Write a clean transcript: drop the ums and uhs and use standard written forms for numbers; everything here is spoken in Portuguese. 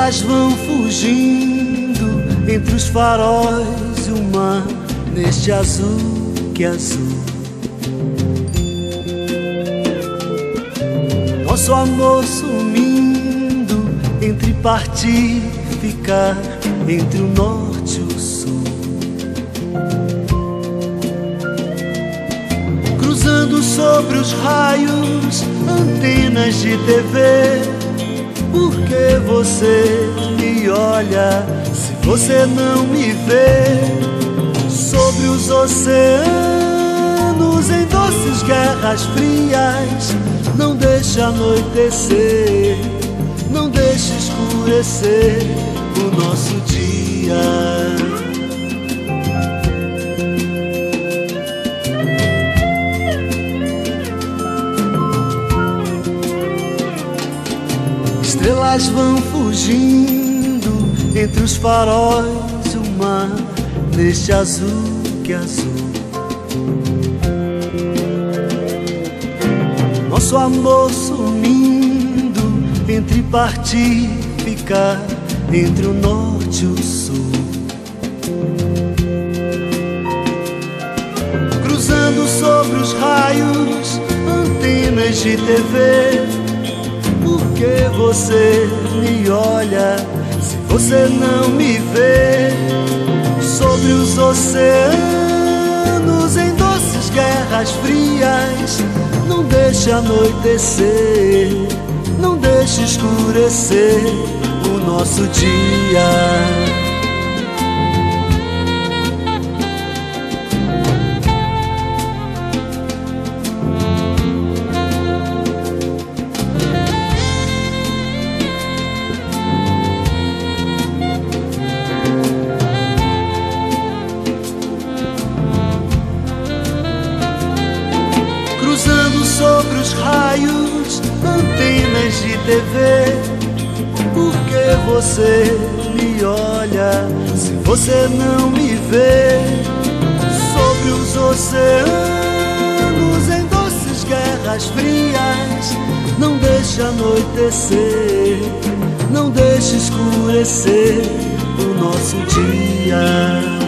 Estrelas vão fugindo entre os faróis e o mar, neste azul que é azul. Nosso amor sumindo entre partir e ficar, entre o norte e o sul. Cruzando sobre os raios, antenas de TV. Por que você me olha se você não me vê? Sobre os oceanos, em doces guerras frias, não deixe anoitecer, não deixe escurecer o nosso dia. Estrelas vão fugindo entre os faróis e o mar, neste azul que é azul. Nosso amor sumindo entre partir e ficar, entre o norte e o sul. Cruzando sobre os raios, antenas de TV. Por que você me olha se você não me vê? Sobre os oceanos, em doces guerras frias, não deixe anoitecer, não deixe escurecer o nosso dia. Cruzando sobre os raios, antenas de TV. Por que você me olha se você não me vê? Sobre os oceanos, em doces guerras frias, não deixe anoitecer, não deixe escurecer o nosso dia.